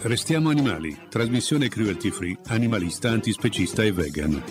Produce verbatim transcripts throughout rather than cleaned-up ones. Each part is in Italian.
Restiamo animali, trasmissione cruelty free, animalista, antispecista e vegan.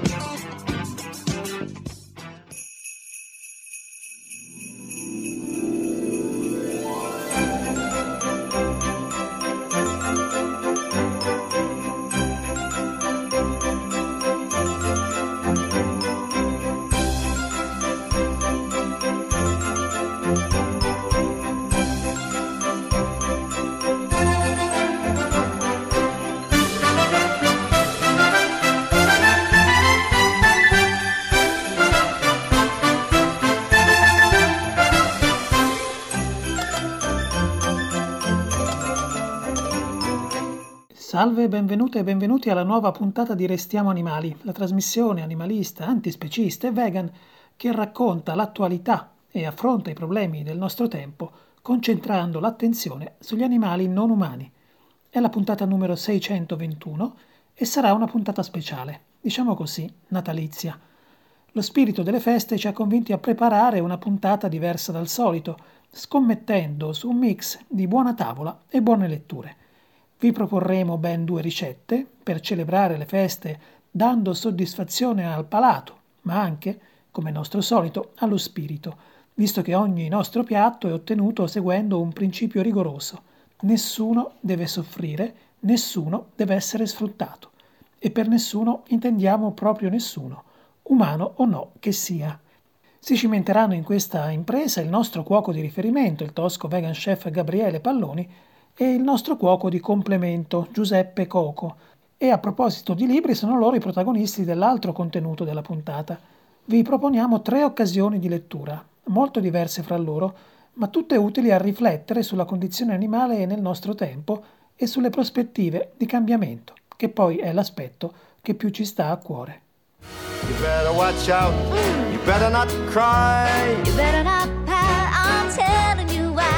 Salve, benvenute e benvenuti alla nuova puntata di Restiamo Animali, la trasmissione animalista, antispecista e vegan che racconta l'attualità e affronta i problemi del nostro tempo concentrando l'attenzione sugli animali non umani. È la puntata numero seicentoventuno e sarà una puntata speciale, diciamo così, natalizia. Lo spirito delle feste ci ha convinti a preparare una puntata diversa dal solito, scommettendo su un mix di buona tavola e buone letture. Vi proporremo ben due ricette per celebrare le feste dando soddisfazione al palato, ma anche, come nostro solito, allo spirito, visto che ogni nostro piatto è ottenuto seguendo un principio rigoroso. Nessuno deve soffrire, nessuno deve essere sfruttato. E per nessuno intendiamo proprio nessuno, umano o no che sia. Si cimenteranno in questa impresa il nostro cuoco di riferimento, il tosco vegan chef Gabriele Palloni, e il nostro cuoco di complemento, Giuseppe Coco. E a proposito di libri, sono loro i protagonisti dell'altro contenuto della puntata. Vi proponiamo tre occasioni di lettura, molto diverse fra loro, ma tutte utili a riflettere sulla condizione animale nel nostro tempo e sulle prospettive di cambiamento, che poi è l'aspetto che più ci sta a cuore. You better watch out, you better not cry, you better not pout, I'm telling you why.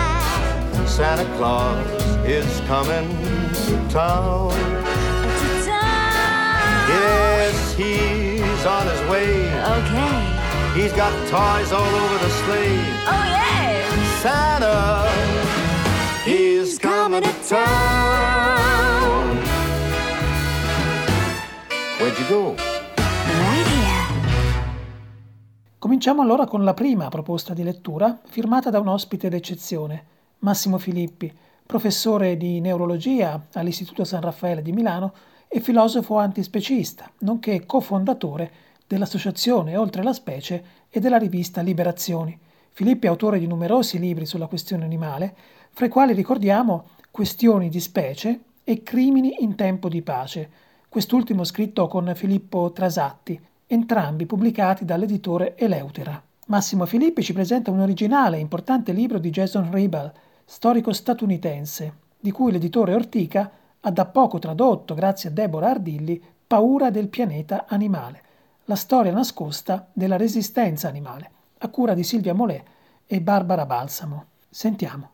Santa Claus is coming to town. To town. Yes, he's on his way. Okay. He's got toys all over the sleigh. Oh yeah. Santa, he's coming to town. Where'd you go? Right here. Cominciamo allora con la prima proposta di lettura, firmata da un ospite d'eccezione, Massimo Filippi, professore di neurologia all'Istituto San Raffaele di Milano e filosofo antispecista, nonché cofondatore dell'associazione Oltre la Specie e della rivista Liberazioni. Filippi è autore di numerosi libri sulla questione animale, fra i quali ricordiamo Questioni di specie e Crimini in tempo di pace, quest'ultimo scritto con Filippo Trasatti, entrambi pubblicati dall'editore Eleutera. Massimo Filippi ci presenta un originale e importante libro di Jason Rebel, storico statunitense, di cui l'editore Ortica ha da poco tradotto, grazie a Deborah Ardilli, Paura del pianeta animale, la storia nascosta della resistenza animale, a cura di Silvia Molè e Barbara Balsamo. Sentiamo.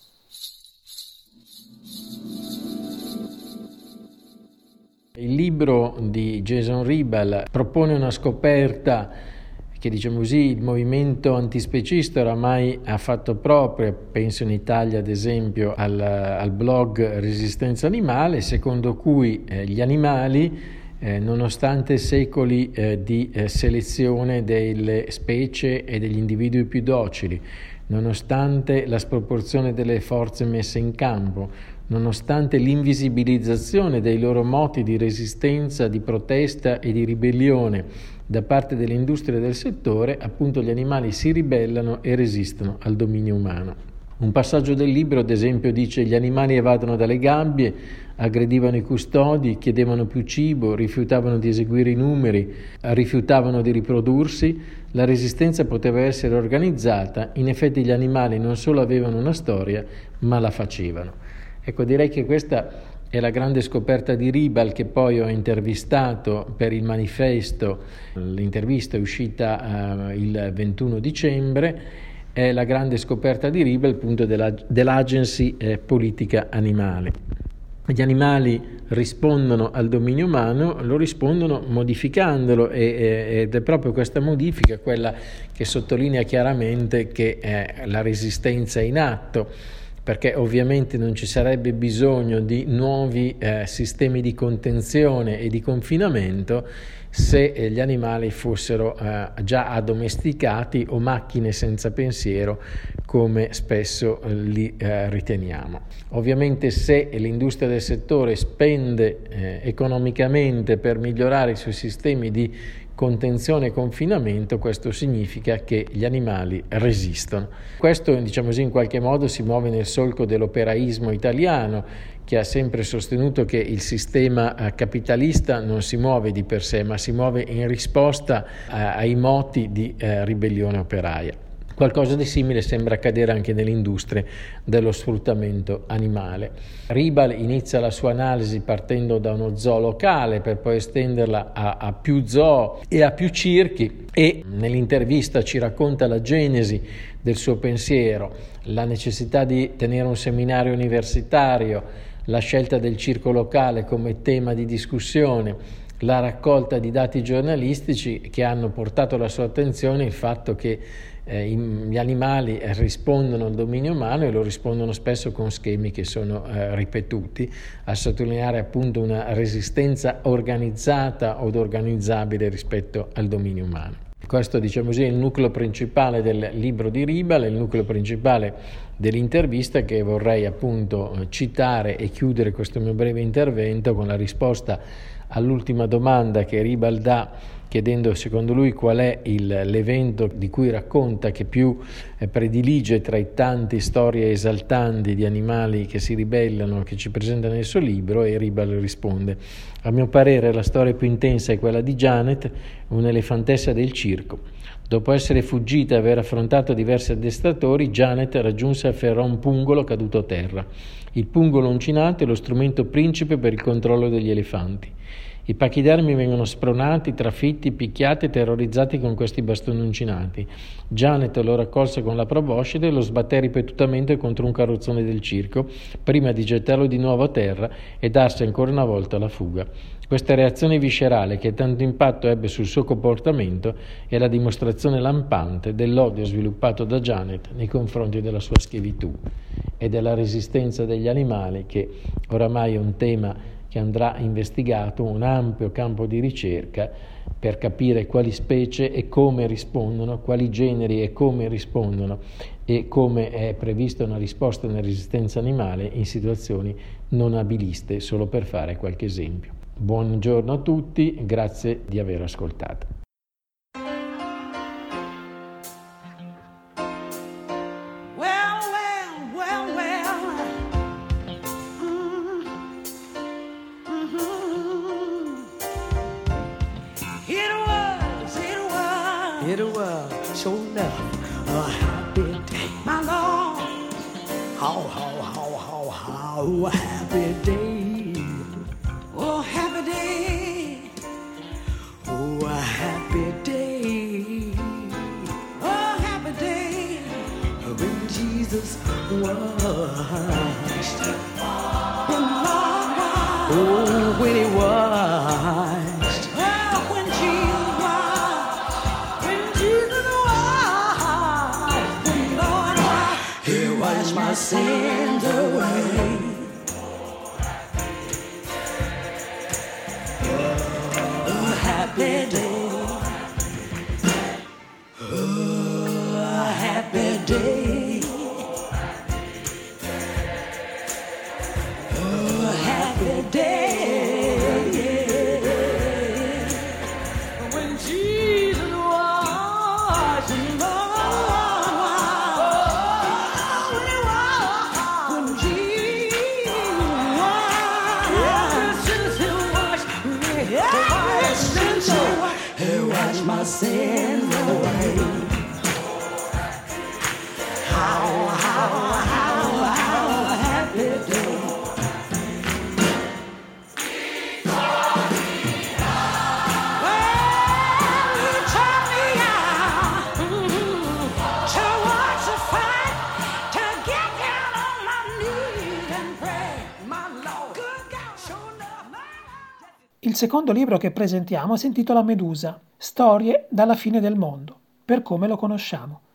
Il libro di Jason Rebel propone una scoperta che, diciamo così, il movimento antispecista oramai ha fatto proprio, penso in Italia ad esempio al, al blog Resistenza Animale, secondo cui eh, gli animali, eh, nonostante secoli eh, di eh, selezione delle specie e degli individui più docili, nonostante la sproporzione delle forze messe in campo, nonostante l'invisibilizzazione dei loro moti di resistenza, di protesta e di ribellione da parte delle industrie del settore, appunto gli animali si ribellano e resistono al dominio umano. Un passaggio del libro, ad esempio, dice: gli animali evadono dalle gabbie, aggredivano i custodi, chiedevano più cibo, rifiutavano di eseguire i numeri, rifiutavano di riprodursi. La resistenza poteva essere organizzata. In effetti gli animali non solo avevano una storia, ma la facevano. Ecco, direi che questa è la grande scoperta di Rebel, che poi ho intervistato per il manifesto. L'intervista è uscita uh, il ventuno dicembre. È la grande scoperta di Rebel, appunto, della, dell'Agency eh, Politica Animale. Gli animali rispondono al dominio umano, lo rispondono modificandolo e, e, ed è proprio questa modifica quella che sottolinea chiaramente che eh, la resistenza è in atto. perché ovviamente non ci sarebbe bisogno di nuovi eh, sistemi di contenzione e di confinamento se eh, gli animali fossero eh, già addomesticati o macchine senza pensiero, come spesso eh, li eh, riteniamo. Ovviamente se l'industria del settore spende eh, economicamente per migliorare i suoi sistemi di contenzione e confinamento, questo significa che gli animali resistono. Questo, diciamo così, in qualche modo si muove nel solco dell'operaismo italiano, che ha sempre sostenuto che il sistema capitalista non si muove di per sé, ma si muove in risposta ai moti di eh, ribellione operaia. Qualcosa di simile sembra accadere anche nelle industrie dello sfruttamento animale. Ribal inizia la sua analisi partendo da uno zoo locale per poi estenderla a, a più zoo e a più circhi, e nell'intervista ci racconta la genesi del suo pensiero, la necessità di tenere un seminario universitario, la scelta del circo locale come tema di discussione, la raccolta di dati giornalistici che hanno portato alla sua attenzione il fatto che eh, gli animali rispondono al dominio umano e lo rispondono spesso con schemi che sono eh, ripetuti, a sottolineare appunto una resistenza organizzata od organizzabile rispetto al dominio umano. Questo, diciamo così, è il nucleo principale del libro di Ribal, è il nucleo principale dell'intervista che vorrei appunto citare e chiudere questo mio breve intervento con la risposta all'ultima domanda che Ribal dà, chiedendo secondo lui qual è il, l'evento di cui racconta che più eh, predilige tra i tanti storie esaltanti di animali che si ribellano che ci presenta nel suo libro, e Ribal risponde: a mio parere la storia più intensa è quella di Janet, un'elefantessa del circo. Dopo essere fuggita e aver affrontato diversi addestratori, Janet raggiunse e afferrò un pungolo caduto a terra. Il pungolo uncinato è lo strumento principe per il controllo degli elefanti. I pachidermi vengono spronati, trafitti, picchiati e terrorizzati con questi bastoni uncinati. Janet lo raccolse con la proboscide e lo sbatté ripetutamente contro un carrozzone del circo, prima di gettarlo di nuovo a terra e darsi ancora una volta alla fuga. Questa reazione viscerale, che tanto impatto ebbe sul suo comportamento, è la dimostrazione lampante dell'odio sviluppato da Janet nei confronti della sua schiavitù e della resistenza degli animali, che oramai è un tema che andrà investigato, un ampio campo di ricerca per capire quali specie e come rispondono, quali generi e come rispondono, e come è prevista una risposta nella resistenza animale in situazioni non abiliste, solo per fare qualche esempio. Buongiorno a tutti, grazie di aver ascoltato. It was sure enough a happy day, my Lord. How, how, how, how, how happy day. Oh, happy day. Oh, a happy day. Oh, happy day. When Jesus washed. When the Lord washed. Oh, when he washed. My sins away. Oh, a happy day. Oh, a happy day. Oh, a happy day. When Jesus was in love. My sins away. How, how, how, how happy day. Well, you taught me out mm-hmm, to watch the fight, to get down on my knees and pray, my Lord. Good God, sure enough. Il secondo libro che presentiamo si intitola Medusa, storie dalla fine del mondo, per come lo conosciamo.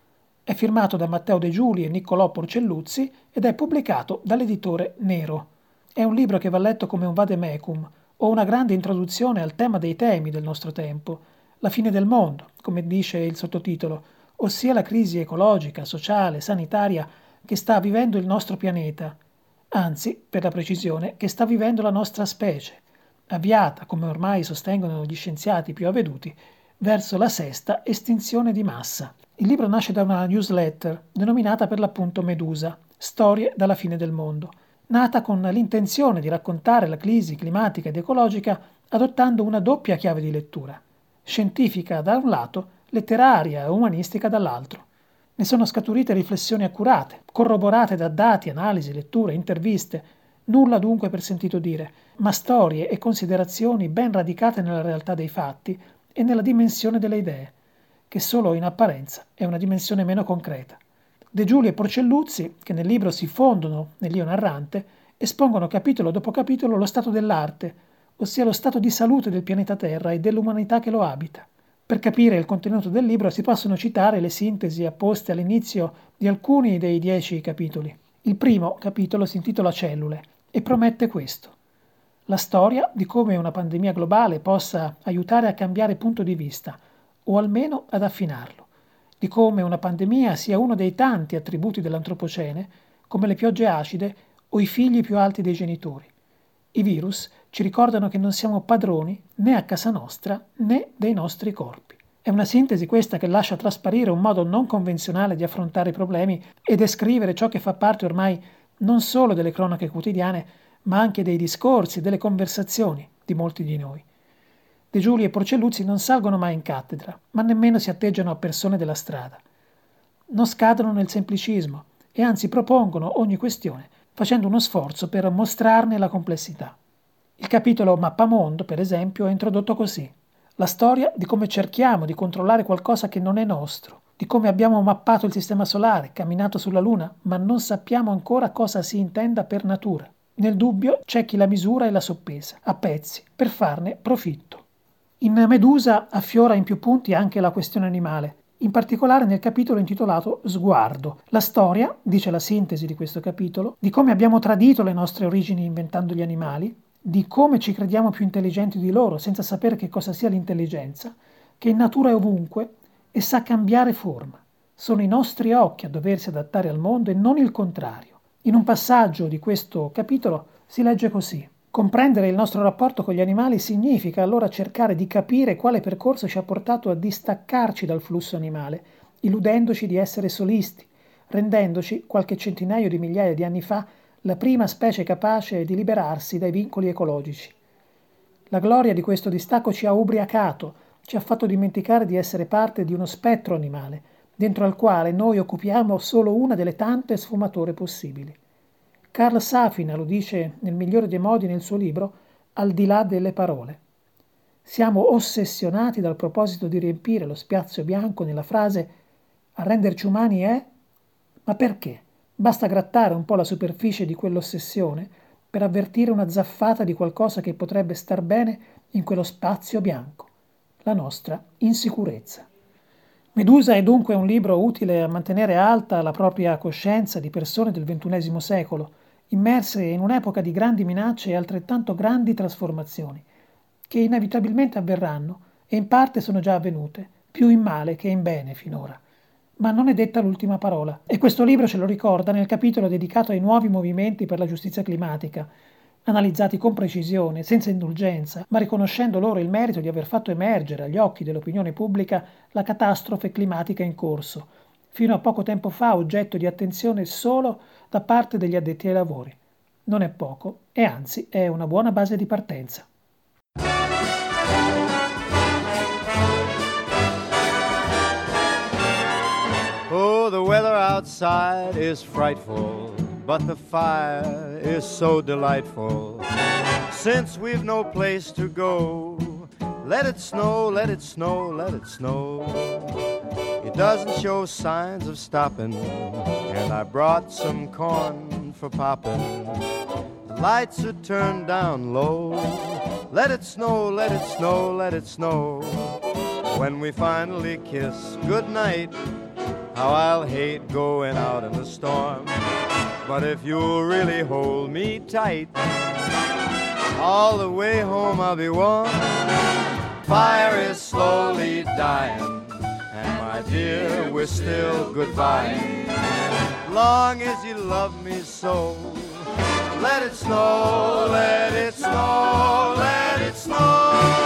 È firmato da Matteo De Giuli e Niccolò Porcelluzzi ed è pubblicato dall'editore Nero. È un libro che va letto come un vademecum o una grande introduzione al tema dei temi del nostro tempo, la fine del mondo, come dice il sottotitolo, ossia la crisi ecologica, sociale, sanitaria che sta vivendo il nostro pianeta, anzi, per la precisione, che sta vivendo la nostra specie, avviata, come ormai sostengono gli scienziati più avveduti, verso la sesta estinzione di massa. Il libro nasce da una newsletter denominata per l'appunto Medusa, Storie dalla fine del mondo, nata con l'intenzione di raccontare la crisi climatica ed ecologica adottando una doppia chiave di lettura, scientifica da un lato, letteraria e umanistica dall'altro. Ne sono scaturite riflessioni accurate, corroborate da dati, analisi, letture, interviste, nulla dunque per sentito dire, ma storie e considerazioni ben radicate nella realtà dei fatti e nella dimensione delle idee, che solo in apparenza è una dimensione meno concreta. De Giuli e Porcelluzzi, che nel libro si fondono nell'io narrante, espongono capitolo dopo capitolo lo stato dell'arte, ossia lo stato di salute del pianeta Terra e dell'umanità che lo abita. Per capire il contenuto del libro si possono citare le sintesi apposte all'inizio di alcuni dei dieci capitoli. Il primo capitolo si intitola Cellule e promette questo: la storia di come una pandemia globale possa aiutare a cambiare punto di vista, o almeno ad affinarlo, di come una pandemia sia uno dei tanti attributi dell'antropocene, come le piogge acide o i figli più alti dei genitori. I virus ci ricordano che non siamo padroni né a casa nostra né dei nostri corpi. È una sintesi questa che lascia trasparire un modo non convenzionale di affrontare i problemi e descrivere ciò che fa parte ormai non solo delle cronache quotidiane, ma anche dei discorsi e delle conversazioni di molti di noi. De Giuli e Porcelluzzi non salgono mai in cattedra, ma nemmeno si atteggiano a persone della strada. Non scadono nel semplicismo e anzi propongono ogni questione, facendo uno sforzo per mostrarne la complessità. Il capitolo Mappamondo, per esempio, è introdotto così: la storia di come cerchiamo di controllare qualcosa che non è nostro, di come abbiamo mappato il sistema solare, camminato sulla Luna, ma non sappiamo ancora cosa si intenda per natura. Nel dubbio c'è chi la misura e la soppesa, a pezzi, per farne profitto. In Medusa affiora in più punti anche la questione animale, in particolare nel capitolo intitolato Sguardo. La storia, dice la sintesi di questo capitolo, di come abbiamo tradito le nostre origini inventando gli animali, di come ci crediamo più intelligenti di loro senza sapere che cosa sia l'intelligenza, che in natura è ovunque e sa cambiare forma. Sono i nostri occhi a doversi adattare al mondo e non il contrario. In un passaggio di questo capitolo si legge così: comprendere il nostro rapporto con gli animali significa allora cercare di capire quale percorso ci ha portato a distaccarci dal flusso animale, illudendoci di essere solisti, rendendoci, qualche centinaio di migliaia di anni fa, la prima specie capace di liberarsi dai vincoli ecologici. La gloria di questo distacco ci ha ubriacato, ci ha fatto dimenticare di essere parte di uno spettro animale, dentro al quale noi occupiamo solo una delle tante sfumature possibili. Carl Safina lo dice nel migliore dei modi nel suo libro Al di là delle parole. Siamo ossessionati dal proposito di riempire lo spazio bianco nella frase «a renderci umani è...» Ma perché? Basta grattare un po' la superficie di quell'ossessione per avvertire una zaffata di qualcosa che potrebbe star bene in quello spazio bianco, la nostra insicurezza. Medusa è dunque un libro utile a mantenere alta la propria coscienza di persone del ventunesimo secolo, immerse in un'epoca di grandi minacce e altrettanto grandi trasformazioni, che inevitabilmente avverranno e in parte sono già avvenute, più in male che in bene finora. Ma non è detta l'ultima parola, e questo libro ce lo ricorda nel capitolo dedicato ai nuovi movimenti per la giustizia climatica, analizzati con precisione, senza indulgenza, ma riconoscendo loro il merito di aver fatto emergere agli occhi dell'opinione pubblica la catastrofe climatica in corso, fino a poco tempo fa oggetto di attenzione solo da parte degli addetti ai lavori. Non è poco, e anzi è una buona base di partenza. Oh, the weather outside is frightful, but the fire is so delightful. Since we've no place to go, let it snow, let it snow, let it snow. It doesn't show signs of stopping, and I brought some corn for popping. The lights are turned down low. Let it snow, let it snow, let it snow. When we finally kiss goodnight, how I'll hate going out in the storm. But if you'll really hold me tight, all the way home I'll be warm. Fire is slowly dying, and my dear, we're still goodbye. Long as you love me so, let it snow, let it snow, let it snow.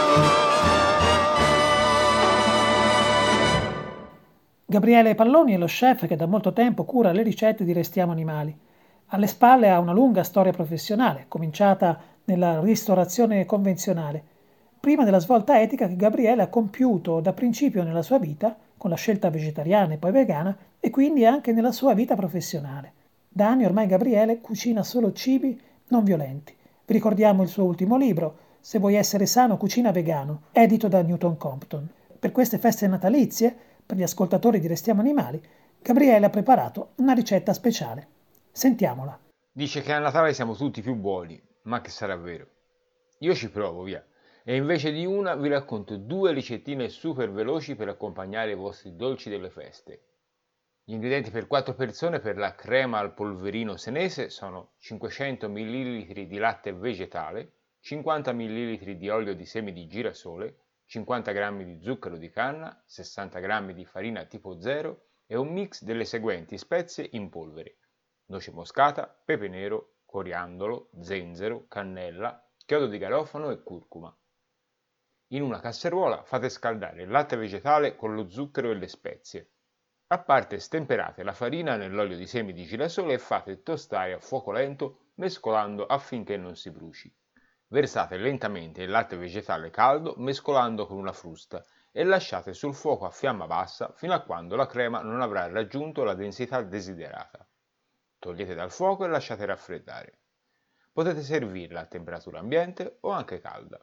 Gabriele Palloni è lo chef che da molto tempo cura le ricette di Restiamo Animali. Alle spalle ha una lunga storia professionale, cominciata nella ristorazione convenzionale, prima della svolta etica che Gabriele ha compiuto da principio nella sua vita, con la scelta vegetariana e poi vegana, e quindi anche nella sua vita professionale. Da anni ormai Gabriele cucina solo cibi non violenti. Vi ricordiamo il suo ultimo libro, Se vuoi essere sano, cucina vegano, edito da Newton Compton. Per queste feste natalizie, per gli ascoltatori di Restiamo Animali, Gabriele ha preparato una ricetta speciale. Sentiamola. Dice che a Natale siamo tutti più buoni, ma che sarà vero? Io ci provo, via. E invece di una vi racconto due ricettine super veloci per accompagnare i vostri dolci delle feste. Gli ingredienti per quattro persone per la crema al polverino senese sono cinquecento millilitri di latte vegetale, cinquanta millilitri di olio di semi di girasole, cinquanta grammi di zucchero di canna, sessanta grammi di farina tipo zero e un mix delle seguenti spezie in polvere: noce moscata, pepe nero, coriandolo, zenzero, cannella, chiodo di garofano e curcuma. In una casseruola fate scaldare il latte vegetale con lo zucchero e le spezie. A parte stemperate la farina nell'olio di semi di girasole e fate tostare a fuoco lento mescolando affinché non si bruci. Versate lentamente il latte vegetale caldo mescolando con una frusta e lasciate sul fuoco a fiamma bassa fino a quando la crema non avrà raggiunto la densità desiderata. Togliete dal fuoco e lasciate raffreddare. Potete servirla a temperatura ambiente o anche calda.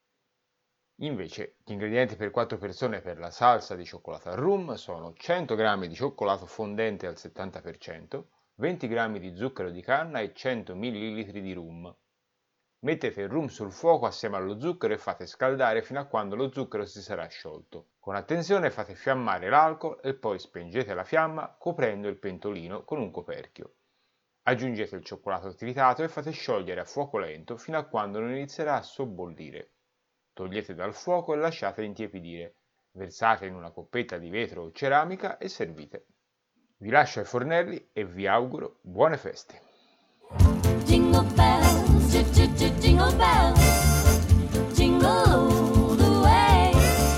Invece, gli ingredienti per quattro persone per la salsa di cioccolato al rum sono cento grammi di cioccolato fondente al settanta per cento, venti grammi di zucchero di canna e cento millilitri di rum. Mettete il rum sul fuoco assieme allo zucchero e fate scaldare fino a quando lo zucchero si sarà sciolto. Con attenzione fate fiammare l'alcol e poi spengete la fiamma coprendo il pentolino con un coperchio. Aggiungete il cioccolato tritato e fate sciogliere a fuoco lento fino a quando non inizierà a sobbollire. Togliete dal fuoco e lasciate intiepidire. Versate in una coppetta di vetro o ceramica e servite. Vi lascio ai fornelli e vi auguro buone feste. Jingle bells, j- j- j- jingle bells, jingle all the way.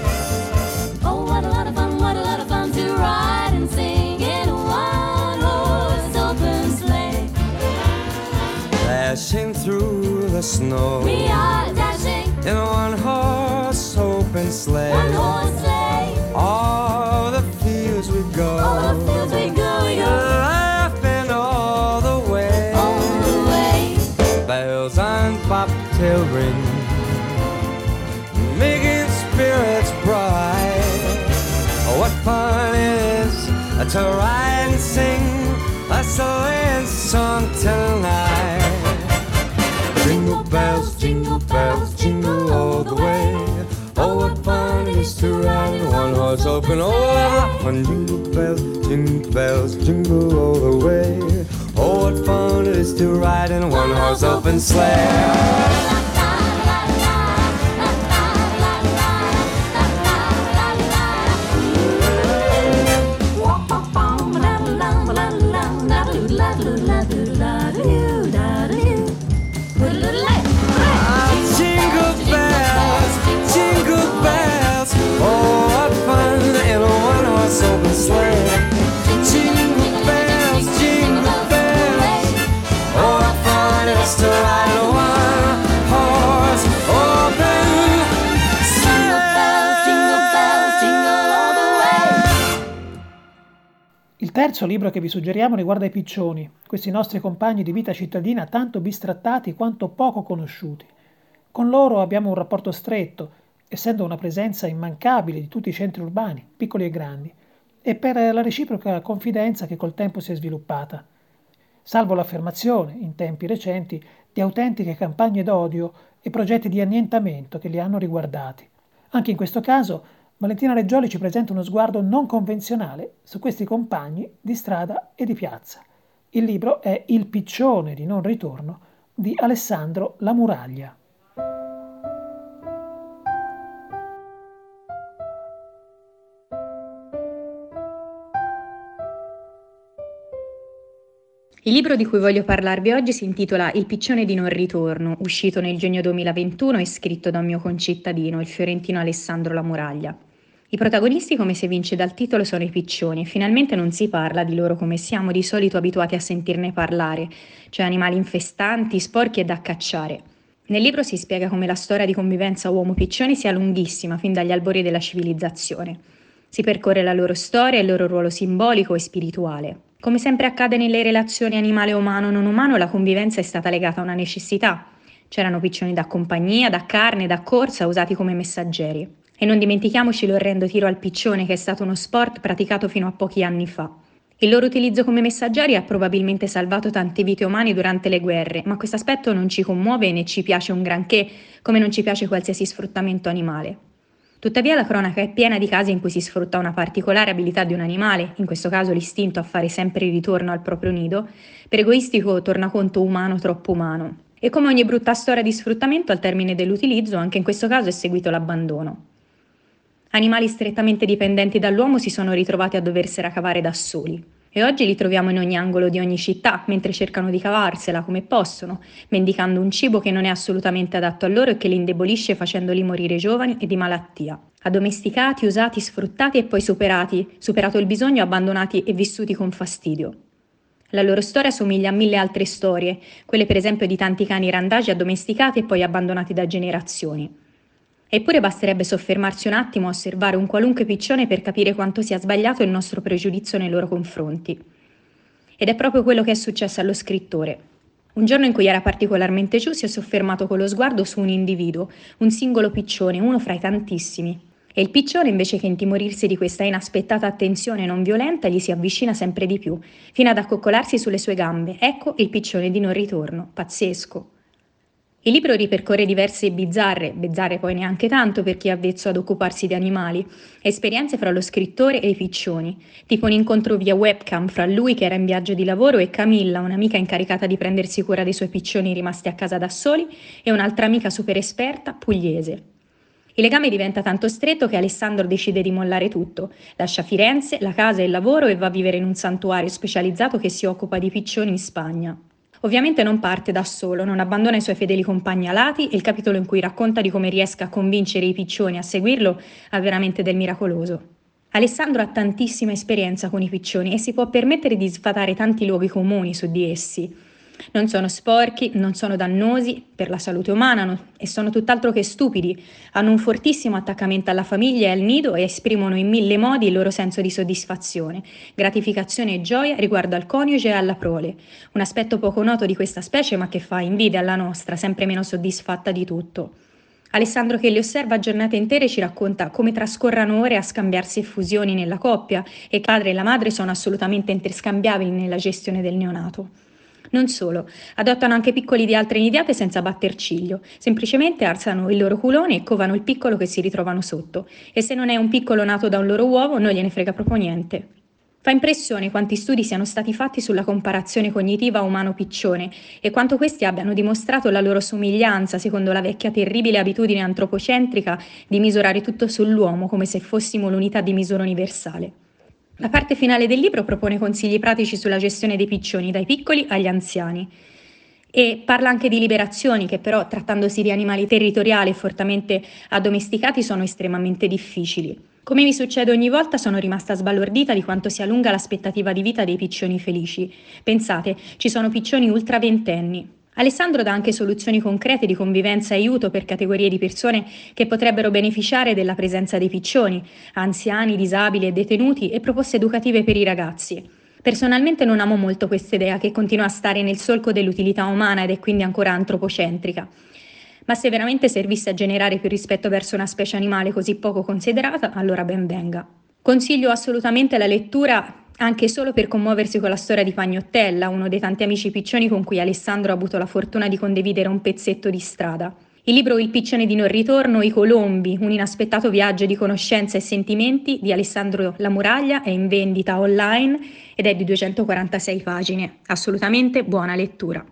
Oh, what a lot of fun, what a lot of fun to ride and sing in a one-horse open sleigh. Dashing through the snow We are dashing in a one-horse open sleigh. one-horse sleigh. All the fields we go, All the fields we go, we go laughing all the way. all the way. Bells on bobtail ring, making spirits bright. What fun it is to ride and sing a sleighing song tonight. Jingle bells, jingle bells, jingle all the way. Oh, what fun it is to ride in one horse open. Oh, what fun! Jingle bells, jingle bells, jingle all the way. Oh, what fun it is to ride in a one horse open sleigh. Jingle bells, jingle bells. Oh, what fun in a one horse open sleigh. Jingle bells, jingle bells. Oh, what fun it is to ride in a one horse open sleigh. Jingle bells, jingle all the way. Il terzo libro che vi suggeriamo riguarda i piccioni, questi nostri compagni di vita cittadina tanto bistrattati quanto poco conosciuti. Con loro abbiamo un rapporto stretto, essendo una presenza immancabile di tutti i centri urbani, piccoli e grandi, e per la reciproca confidenza che col tempo si è sviluppata. Salvo l'affermazione, in tempi recenti, di autentiche campagne d'odio e progetti di annientamento che li hanno riguardati. Anche in questo caso Valentina Reggioli ci presenta uno sguardo non convenzionale su questi compagni di strada e di piazza. Il libro è Il piccione di non ritorno di Alessandro Lamuraglia. Il libro di cui voglio parlarvi oggi si intitola Il piccione di non ritorno, uscito nel giugno duemilaventuno e scritto da un mio concittadino, il fiorentino Alessandro Lamuraglia. I protagonisti, come si evince dal titolo, sono i piccioni e finalmente non si parla di loro come siamo di solito abituati a sentirne parlare, cioè animali infestanti, sporchi e da cacciare. Nel libro si spiega come la storia di convivenza uomo-piccioni sia lunghissima fin dagli albori della civilizzazione. Si percorre la loro storia e il loro ruolo simbolico e spirituale. Come sempre accade nelle relazioni animale-umano-non umano, la convivenza è stata legata a una necessità. C'erano piccioni da compagnia, da carne, da corsa, usati come messaggeri. E non dimentichiamoci l'orrendo tiro al piccione, che è stato uno sport praticato fino a pochi anni fa. Il loro utilizzo come messaggeri ha probabilmente salvato tante vite umane durante le guerre, ma questo aspetto non ci commuove né ci piace un granché, come non ci piace qualsiasi sfruttamento animale. Tuttavia la cronaca è piena di casi in cui si sfrutta una particolare abilità di un animale, in questo caso l'istinto a fare sempre ritorno al proprio nido, per egoistico tornaconto umano troppo umano. E come ogni brutta storia di sfruttamento, al termine dell'utilizzo, anche in questo caso è seguito l'abbandono. Animali strettamente dipendenti dall'uomo si sono ritrovati a doversela cavare da soli. E oggi li troviamo in ogni angolo di ogni città, mentre cercano di cavarsela come possono, mendicando un cibo che non è assolutamente adatto a loro e che li indebolisce facendoli morire giovani e di malattia. Addomesticati, usati, sfruttati e poi superati, superato il bisogno, abbandonati e vissuti con fastidio. La loro storia somiglia a mille altre storie, quelle per esempio di tanti cani randagi addomesticati e poi abbandonati da generazioni. Eppure basterebbe soffermarsi un attimo a osservare un qualunque piccione per capire quanto sia sbagliato il nostro pregiudizio nei loro confronti. Ed è proprio quello che è successo allo scrittore. Un giorno in cui era particolarmente giù si è soffermato con lo sguardo su un individuo, un singolo piccione, uno fra i tantissimi. E il piccione, invece che intimorirsi di questa inaspettata attenzione non violenta, gli si avvicina sempre di più, fino ad accoccolarsi sulle sue gambe. Ecco il piccione di non ritorno. Pazzesco. Il libro ripercorre diverse bizzarre, bizzarre poi neanche tanto per chi è avvezzo ad occuparsi di animali, esperienze fra lo scrittore e i piccioni, tipo un incontro via webcam fra lui che era in viaggio di lavoro e Camilla, un'amica incaricata di prendersi cura dei suoi piccioni rimasti a casa da soli, e un'altra amica super esperta, pugliese. Il legame diventa tanto stretto che Alessandro decide di mollare tutto, lascia Firenze, la casa e il lavoro e va a vivere in un santuario specializzato che si occupa di piccioni in Spagna. Ovviamente non parte da solo, non abbandona i suoi fedeli compagni alati e il capitolo in cui racconta di come riesca a convincere i piccioni a seguirlo ha veramente del miracoloso. Alessandro ha tantissima esperienza con i piccioni e si può permettere di sfatare tanti luoghi comuni su di essi. Non sono sporchi, non sono dannosi per la salute umana no, e sono tutt'altro che stupidi, hanno un fortissimo attaccamento alla famiglia e al nido e esprimono in mille modi il loro senso di soddisfazione, gratificazione e gioia riguardo al coniuge e alla prole, un aspetto poco noto di questa specie ma che fa invidia alla nostra, sempre meno soddisfatta di tutto. Alessandro, che li osserva giornate intere, ci racconta come trascorrano ore a scambiarsi effusioni nella coppia e che il padre e la madre sono assolutamente interscambiabili nella gestione del neonato. Non solo, adottano anche piccoli di altre nidiate senza batter ciglio, semplicemente alzano il loro culone e covano il piccolo che si ritrovano sotto, e se non è un piccolo nato da un loro uovo non gliene frega proprio niente. Fa impressione quanti studi siano stati fatti sulla comparazione cognitiva umano-piccione e quanto questi abbiano dimostrato la loro somiglianza secondo la vecchia terribile abitudine antropocentrica di misurare tutto sull'uomo come se fossimo l'unità di misura universale. La parte finale del libro propone consigli pratici sulla gestione dei piccioni, dai piccoli agli anziani. E parla anche di liberazioni che però, trattandosi di animali territoriali e fortemente addomesticati, sono estremamente difficili. Come mi succede ogni volta, sono rimasta sbalordita di quanto sia lunga l'aspettativa di vita dei piccioni felici. Pensate, ci sono piccioni ultra ventenni. Alessandro dà anche soluzioni concrete di convivenza e aiuto per categorie di persone che potrebbero beneficiare della presenza dei piccioni, anziani, disabili e detenuti, e proposte educative per i ragazzi. Personalmente non amo molto questa idea, che continua a stare nel solco dell'utilità umana ed è quindi ancora antropocentrica. Ma se veramente servisse a generare più rispetto verso una specie animale così poco considerata, allora ben venga. Consiglio assolutamente la lettura anche solo per commuoversi con la storia di Pagnottella, uno dei tanti amici piccioni con cui Alessandro ha avuto la fortuna di condividere un pezzetto di strada. Il libro Il piccione di non ritorno, I colombi, un inaspettato viaggio di conoscenza e sentimenti di Alessandro La Muraglia è in vendita online ed è di duecentoquarantasei pagine. Assolutamente buona lettura.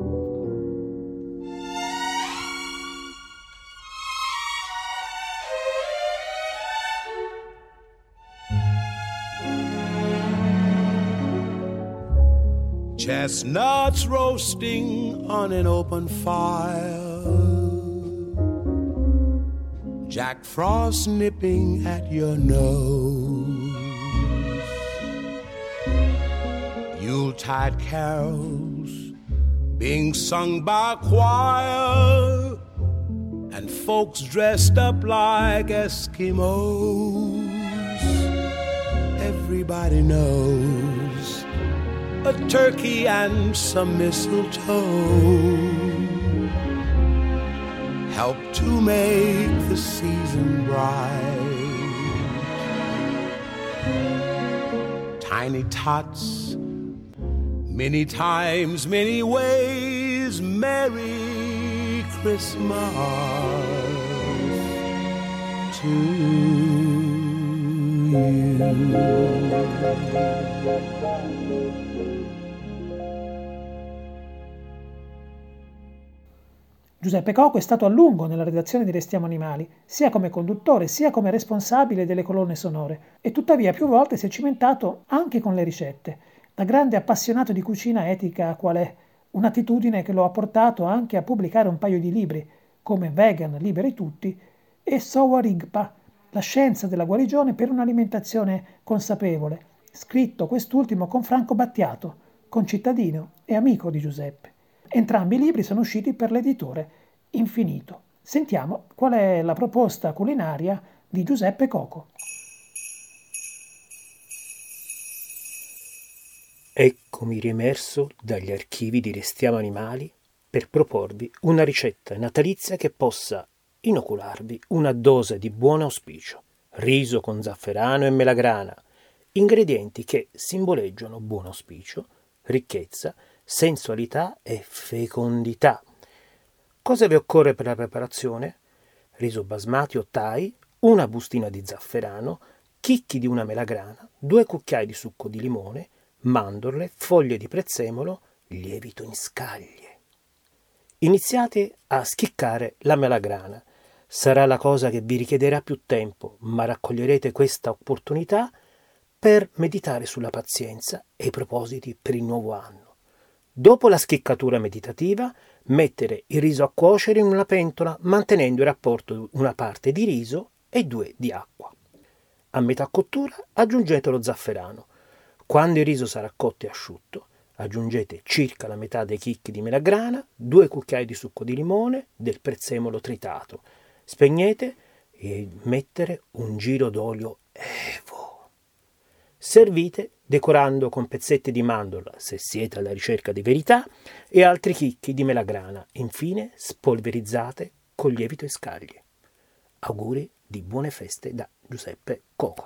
Chestnuts roasting on an open fire, Jack Frost nipping at your nose, Yuletide carols being sung by a choir, and folks dressed up like Eskimos. Everybody knows a turkey and some mistletoe help to make the season bright. Tiny tots, many times, many ways, Merry Christmas to you. Giuseppe Coco è stato a lungo nella redazione di Restiamo Animali, sia come conduttore sia come responsabile delle colonne sonore, e tuttavia più volte si è cimentato anche con le ricette. Da grande appassionato di cucina etica qual è, un'attitudine che lo ha portato anche a pubblicare un paio di libri, come Vegan, Liberi Tutti e Sowa Rigpa, la scienza della guarigione per un'alimentazione consapevole, scritto quest'ultimo con Franco Battiato, concittadino e amico di Giuseppe. Entrambi i libri sono usciti per l'editore Infinito. Sentiamo qual è la proposta culinaria di Giuseppe Coco. Eccomi riemerso dagli archivi di Restiamo Animali per proporvi una ricetta natalizia che possa inocularvi una dose di buon auspicio. Riso con zafferano e melagrana, ingredienti che simboleggiano buon auspicio, ricchezza, sensualità e fecondità. Cosa vi occorre per la preparazione? Riso basmati o thai, una bustina di zafferano, chicchi di una melagrana, due cucchiai di succo di limone, mandorle, foglie di prezzemolo, lievito in scaglie. Iniziate a schiccare la melagrana. Sarà la cosa che vi richiederà più tempo, ma raccoglierete questa opportunità per meditare sulla pazienza e i propositi per il nuovo anno. Dopo la schiccatura meditativa, mettere il riso a cuocere in una pentola mantenendo il rapporto una parte di riso e due di acqua. A metà cottura aggiungete lo zafferano. Quando il riso sarà cotto e asciutto, aggiungete circa la metà dei chicchi di melagrana, due cucchiai di succo di limone, del prezzemolo tritato. Spegnete e mettere un giro d'olio evo. Servite decorando con pezzetti di mandorla, se siete alla ricerca di verità, e altri chicchi di melagrana. Infine spolverizzate con lievito e scaglie. Auguri di buone feste da Giuseppe Coco.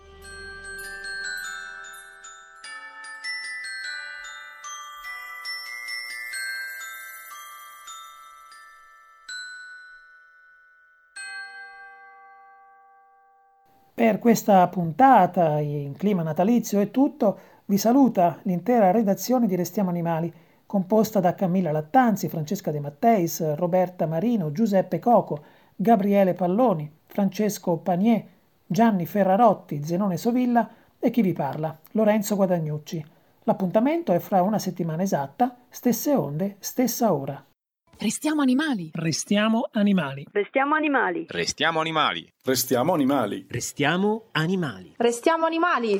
Per questa puntata, in clima natalizio e tutto, vi saluta l'intera redazione di Restiamo Animali, composta da Camilla Lattanzi, Francesca De Matteis, Roberta Marino, Giuseppe Coco, Gabriele Palloni, Francesco Panier, Gianni Ferrarotti, Zenone Sovilla e chi vi parla, Lorenzo Guadagnucci. L'appuntamento è fra una settimana esatta, stesse onde, stessa ora. Restiamo animali. Restiamo animali. Restiamo animali. Restiamo animali. Restiamo animali. Restiamo animali. Restiamo animali.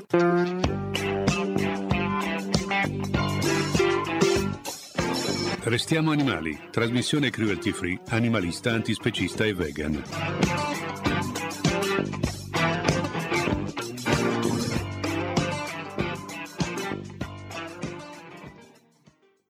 Restiamo animali. Trasmissione cruelty free, animalista, antispecista e vegan.